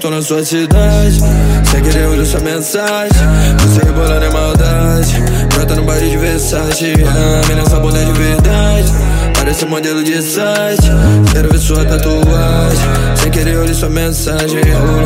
tô na sua cidade, sem querer olho sua mensagem. Você rebolando é maldade, brota no baile de Versace. A mina essa boné de verdade, parece modelo de site. Quero ver sua tatuagem, sem querer olho sua mensagem.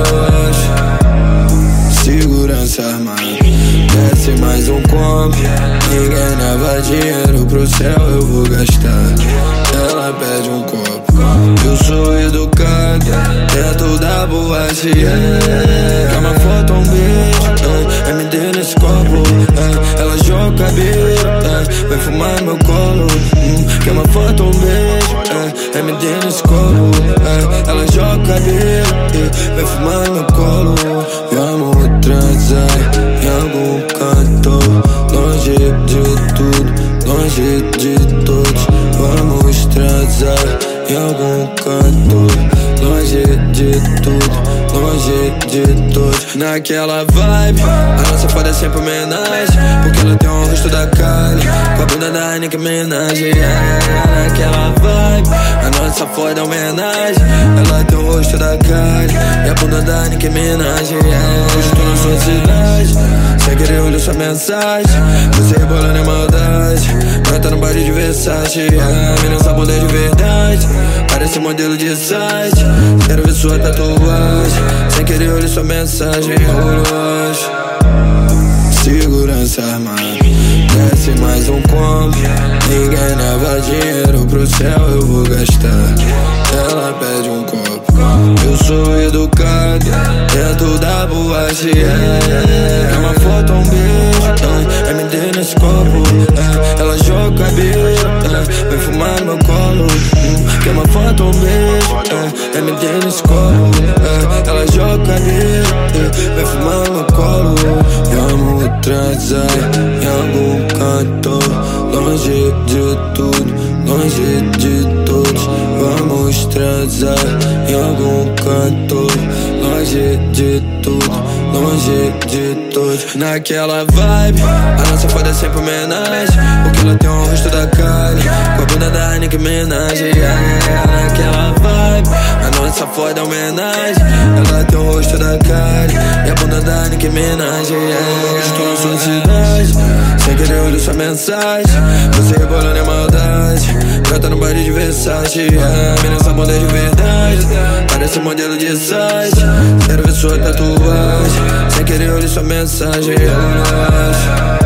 Segurança armada, desce mais um comp. Ninguém leva dinheiro pro céu, eu vou gastar. Ela pede um copo, eu sou educado, dentro da boate. Quer uma foto, um beijo, MD nesse copo. Ela joga cabelo, vai fumar no meu colo. Quer uma foto, um beijo, MD nesse copo. Ela joga cabelo, vai fumar no meu colo. Vamos transar em algum canto, longe de tudo, longe de todos. Vamos transar em algum canto, longe de tudo, longe de todos. Naquela vibe, a nossa foda é sempre homenagem, porque ela tem o rosto da Kylie, com a bunda da Nicki Minaj. Naquela vibe, a nossa foda é homenagem, ela tem o rosto da Kylie e a bunda da Nicki Minaj. Hoje tô na sua cidade, sem querer olho sua mensagem. Você rebolando é maldade, brota no baile de Versace. A mina essa boné de verdade, parece modelo de site. Quero ver sua tatuagem, sem querer olho sua mensagem. Segurança armada, desce mais um comp. Ninguém leva dinheiro pro céu, eu vou gastar. Ela pede um copo, eu sou educado, dentro da boate. Quer uma foto, um beijo, MD nesse copo. Ela joga cabelo, vai fumar no meu colo. Quer uma foto, um beijo, MD nesse copo. Ela joga cabelo, vai fumar no meu colo. Vamos transar em algum canto, longe de tudo, longe de todos. Vamos transar em algum canto, longe de tudo, longe de todos. Naquela vibe, a nossa foda é sempre homenagem, porque ela tem o rosto da Kylie, com a bunda da Nicki Minaj. Naquela vibe, a nossa foda é homenagem, ela tem o rosto da Kylie e a bunda da Nicki Minaj. Hoje tô na sua cidade, sem querer olho sua mensagem. Você rebolando é maldade, brota no baile de Versace. A mina essa boné de verdade, parece modelo de site. Quero ver sua tatuagem, sem querer olho sua mensagem.